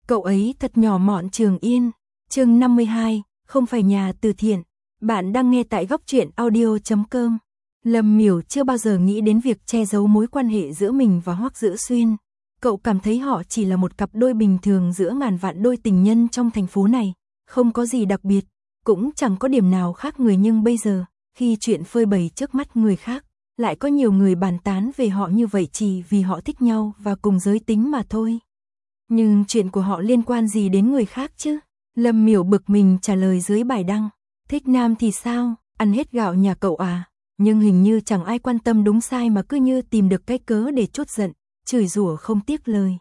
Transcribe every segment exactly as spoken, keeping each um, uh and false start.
Cậu ấy thật nhỏ mọn. Trường Yên, chương năm mươi hai, không phải nhà từ thiện. Bạn đang nghe tại góc truyện audio chấm com. Lâm Miểu chưa bao giờ nghĩ đến việc che giấu mối quan hệ giữa mình và Hoắc Dữ Xuyên. Cậu cảm thấy họ chỉ là một cặp đôi bình thường giữa ngàn vạn đôi tình nhân trong thành phố này, không có gì đặc biệt, cũng chẳng có điểm nào khác người, nhưng bây giờ, khi chuyện phơi bày trước mắt người khác, lại có nhiều người bàn tán về họ như vậy chỉ vì họ thích nhau và cùng giới tính mà thôi. Nhưng chuyện của họ liên quan gì đến người khác chứ? Lâm Miểu bực mình trả lời dưới bài đăng. Thích nam thì sao, ăn hết gạo nhà cậu à? Nhưng hình như chẳng ai quan tâm đúng sai mà cứ như tìm được cái cớ để trút giận, chửi rủa không tiếc lời.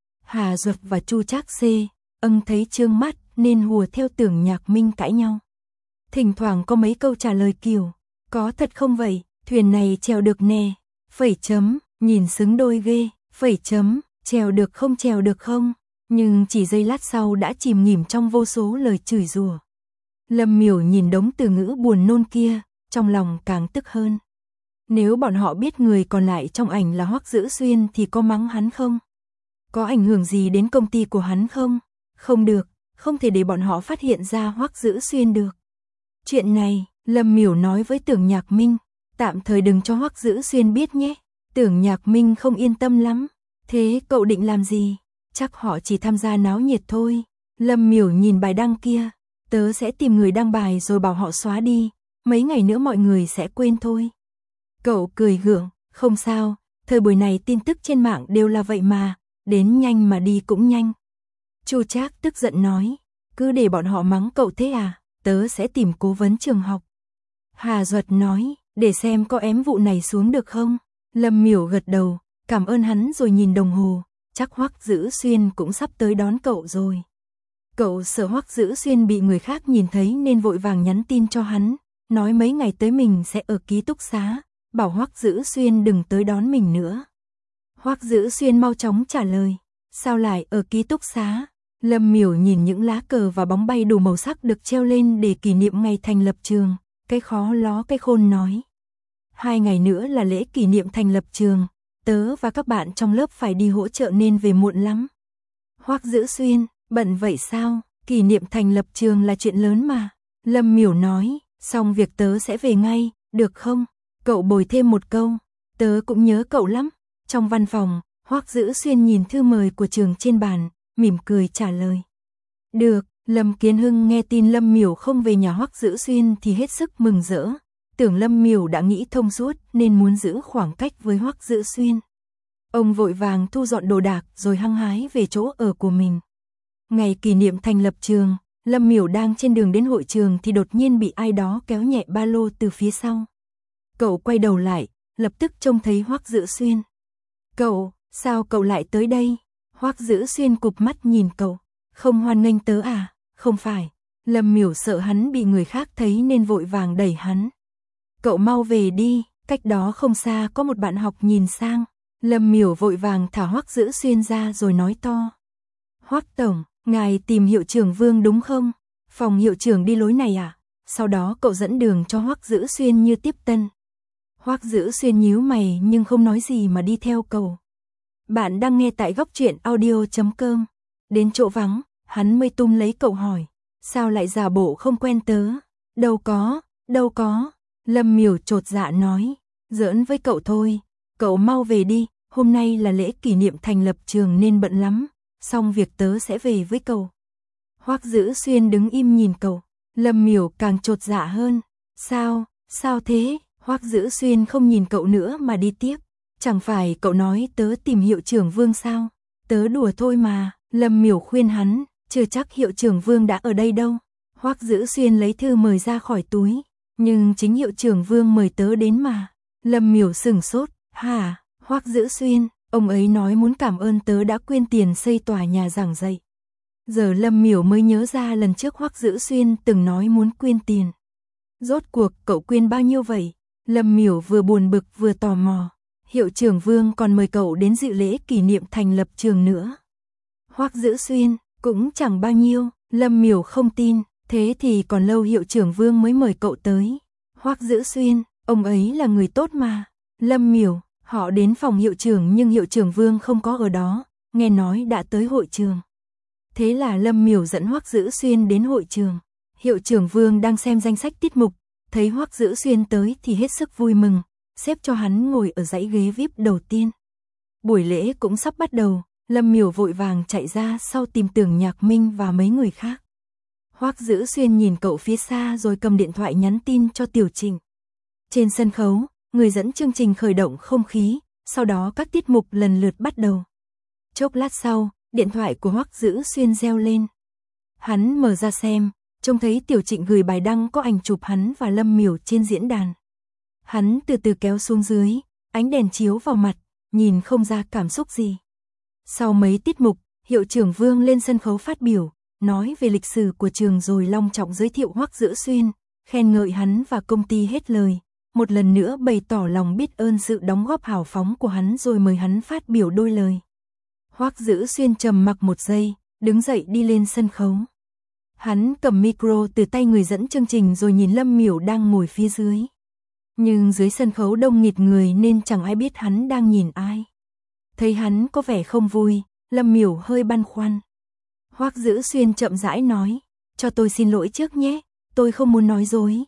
Hà Duật và Chu Trác Xê, âng thấy trương mắt nên hùa theo Tưởng Nhạc Minh cãi nhau. Thỉnh thoảng có mấy câu trả lời kiểu, có thật không vậy, thuyền này chèo được nè, phẩy chấm, nhìn xứng đôi ghê, phẩy chấm, chèo được không chèo được không, nhưng chỉ giây lát sau đã chìm nghỉm trong vô số lời chửi rủa. Lâm Miểu nhìn đống từ ngữ buồn nôn kia, trong lòng càng tức hơn. Nếu bọn họ biết người còn lại trong ảnh là Hoắc Dữ Xuyên thì có mắng hắn không? Có ảnh hưởng gì đến công ty của hắn không? Không được, không thể để bọn họ phát hiện ra Hoắc Dữ Xuyên được. Chuyện này, Lâm Miểu nói với Tưởng Nhạc Minh, tạm thời đừng cho Hoắc Dữ Xuyên biết nhé. Tưởng Nhạc Minh không yên tâm lắm. Thế cậu định làm gì? Chắc họ chỉ tham gia náo nhiệt thôi. Lâm Miểu nhìn bài đăng kia, tớ sẽ tìm người đăng bài rồi bảo họ xóa đi, mấy ngày nữa mọi người sẽ quên thôi. Cậu cười gượng, không sao, thời buổi này tin tức trên mạng đều là vậy mà, đến nhanh mà đi cũng nhanh. Chu Trác tức giận nói, cứ để bọn họ mắng cậu thế à, tớ sẽ tìm cố vấn trường học. Hà Duật nói, để xem có ém vụ này xuống được không. Lâm Miểu gật đầu, cảm ơn hắn rồi nhìn đồng hồ, chắc Hoắc Dữ Xuyên cũng sắp tới đón cậu rồi. Cậu sợ Hoắc Dữ Xuyên bị người khác nhìn thấy nên vội vàng nhắn tin cho hắn, nói mấy ngày tới mình sẽ ở ký túc xá, bảo Hoắc Dữ Xuyên đừng tới đón mình nữa. Hoắc Dữ Xuyên mau chóng trả lời, sao lại ở ký túc xá? Lâm Miểu nhìn những lá cờ và bóng bay đủ màu sắc được treo lên để kỷ niệm ngày thành lập trường, cái khó ló cái khôn nói. Hai ngày nữa là lễ kỷ niệm thành lập trường, tớ và các bạn trong lớp phải đi hỗ trợ nên về muộn lắm. Hoắc Dữ Xuyên, bận vậy sao? Kỷ niệm thành lập trường là chuyện lớn mà. Lâm Miểu nói, xong việc tớ sẽ về ngay, được không? Cậu bồi thêm một câu, tớ cũng nhớ cậu lắm. Trong văn phòng, Hoắc Dữ Xuyên nhìn thư mời của trường trên bàn, mỉm cười trả lời. Được, Lâm Kiến Hưng nghe tin Lâm Miểu không về nhà Hoắc Dữ Xuyên thì hết sức mừng rỡ. Tưởng Lâm Miểu đã nghĩ thông suốt nên muốn giữ khoảng cách với Hoắc Dữ Xuyên. Ông vội vàng thu dọn đồ đạc rồi hăng hái về chỗ ở của mình. Ngày kỷ niệm thành lập trường, Lâm Miểu đang trên đường đến hội trường thì đột nhiên bị ai đó kéo nhẹ ba lô từ phía sau. Cậu quay đầu lại, lập tức trông thấy Hoắc Dữ Xuyên. Cậu, sao cậu lại tới đây? Hoắc Dữ Xuyên cụp mắt nhìn cậu. Không hoan nghênh tớ à? Không phải. Lâm Miểu sợ hắn bị người khác thấy nên vội vàng đẩy hắn. Cậu mau về đi, cách đó không xa có một bạn học nhìn sang. Lâm Miểu vội vàng thả Hoắc Dữ Xuyên ra rồi nói to. Hoắc tổng, ngài tìm hiệu trưởng Vương đúng không? Phòng hiệu trưởng đi lối này à? Sau đó cậu dẫn đường cho Hoắc Dữ Xuyên như tiếp tân. Hoắc Dữ Xuyên nhíu mày nhưng không nói gì mà đi theo cậu. Bạn đang nghe tại góc truyện audio chấm com. Đến chỗ vắng, hắn mới tung lấy cậu hỏi. Sao lại giả bộ không quen tớ? Đâu có, đâu có. Lâm Miểu chột dạ nói. Giỡn với cậu thôi. Cậu mau về đi, hôm nay là lễ kỷ niệm thành lập trường nên bận lắm. Xong việc tớ sẽ về với cậu. Hoắc Dữ Xuyên đứng im nhìn cậu. Lâm Miểu càng chột dạ hơn. Sao, sao thế? Hoắc Dữ Xuyên không nhìn cậu nữa mà đi tiếp. Chẳng phải cậu nói tớ tìm hiệu trưởng Vương sao? Tớ đùa thôi mà. Lâm Miểu khuyên hắn, chưa chắc hiệu trưởng Vương đã ở đây đâu. Hoắc Dữ Xuyên lấy thư mời ra khỏi túi. Nhưng chính hiệu trưởng Vương mời tớ đến mà. Lâm Miểu sửng sốt. Hả? Hoắc Dữ Xuyên, ông ấy nói muốn cảm ơn tớ đã quyên tiền xây tòa nhà giảng dạy. Giờ Lâm Miểu mới nhớ ra lần trước Hoắc Dữ Xuyên từng nói muốn quyên tiền. Rốt cuộc cậu quyên bao nhiêu vậy? Lâm Miểu vừa buồn bực vừa tò mò. Hiệu trưởng Vương còn mời cậu đến dự lễ kỷ niệm thành lập trường nữa. Hoắc Dữ Xuyên, cũng chẳng bao nhiêu. Lâm Miểu không tin, thế thì còn lâu hiệu trưởng Vương mới mời cậu tới. Hoắc Dữ Xuyên, ông ấy là người tốt mà. Lâm Miểu, họ đến phòng hiệu trưởng nhưng hiệu trưởng Vương không có ở đó, nghe nói đã tới hội trường. Thế là Lâm Miểu dẫn Hoắc Dữ Xuyên đến hội trường. Hiệu trưởng Vương đang xem danh sách tiết mục, thấy Hoắc Dữ Xuyên tới thì hết sức vui mừng, xếp cho hắn ngồi ở dãy ghế vi ai pi đầu tiên. Buổi lễ cũng sắp bắt đầu, Lâm Miểu vội vàng chạy ra sau tìm Tưởng Nhạc Minh và mấy người khác. Hoắc Dữ Xuyên nhìn cậu phía xa rồi cầm điện thoại nhắn tin cho Tiểu Trịnh. Trên sân khấu, người dẫn chương trình khởi động không khí, sau đó các tiết mục lần lượt bắt đầu. Chốc lát sau, điện thoại của Hoắc Dữ Xuyên reo lên. Hắn mở ra xem, trông thấy Tiểu Trịnh gửi bài đăng có ảnh chụp hắn và Lâm Miểu trên diễn đàn. Hắn từ từ kéo xuống dưới, ánh đèn chiếu vào mặt, nhìn không ra cảm xúc gì. Sau mấy tiết mục, hiệu trưởng Vương lên sân khấu phát biểu, nói về lịch sử của trường rồi long trọng giới thiệu Hoắc Dữ Xuyên, khen ngợi hắn và công ty hết lời, một lần nữa bày tỏ lòng biết ơn sự đóng góp hào phóng của hắn rồi mời hắn phát biểu đôi lời. Hoắc Dữ Xuyên trầm mặc một giây, đứng dậy đi lên sân khấu. Hắn cầm micro từ tay người dẫn chương trình rồi nhìn Lâm Miểu đang ngồi phía dưới. Nhưng dưới sân khấu đông nghịt người nên chẳng ai biết hắn đang nhìn ai. Thấy hắn có vẻ không vui, Lâm Miểu hơi băn khoăn. Hoắc Dữ Xuyên chậm rãi nói, cho tôi xin lỗi trước nhé, tôi không muốn nói dối.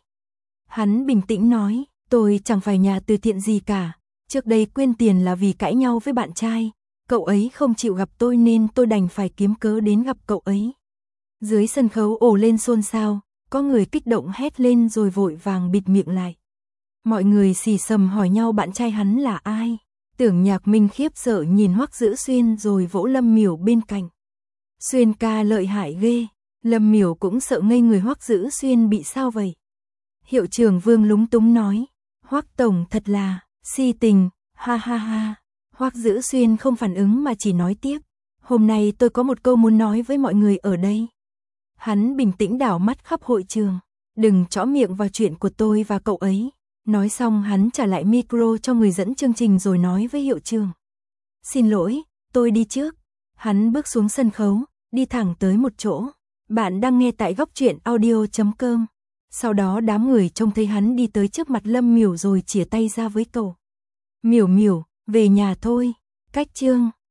Hắn bình tĩnh nói, tôi chẳng phải nhà từ thiện gì cả, trước đây quyên tiền là vì cãi nhau với bạn trai, cậu ấy không chịu gặp tôi nên tôi đành phải kiếm cớ đến gặp cậu ấy. Dưới sân khấu ồ lên xôn xao, có người kích động hét lên rồi vội vàng bịt miệng lại. Mọi người xì xầm hỏi nhau bạn trai hắn là ai. Tưởng Nhạc Minh khiếp sợ nhìn Hoắc Dữ Xuyên rồi vỗ Lâm Miểu bên cạnh. Xuyên ca lợi hại ghê. Lâm Miểu cũng sợ ngây người, Hoắc Dữ Xuyên bị sao vậy? Hiệu trưởng Vương lúng túng nói, Hoắc tổng thật là si tình, ha ha ha. Hoắc Dữ Xuyên không phản ứng mà chỉ nói tiếp, hôm nay tôi có một câu muốn nói với mọi người ở đây. Hắn bình tĩnh đảo mắt khắp hội trường, đừng chõ miệng vào chuyện của tôi và cậu ấy. Nói xong hắn trả lại micro cho người dẫn chương trình rồi nói với hiệu trưởng. Xin lỗi, tôi đi trước. Hắn bước xuống sân khấu, đi thẳng tới một chỗ. Bạn đang nghe tại góc truyện audio chấm com. Sau đó đám người trông thấy hắn đi tới trước mặt Lâm Miểu rồi chìa tay ra với cậu. Miểu Miểu, về nhà thôi. Cách chương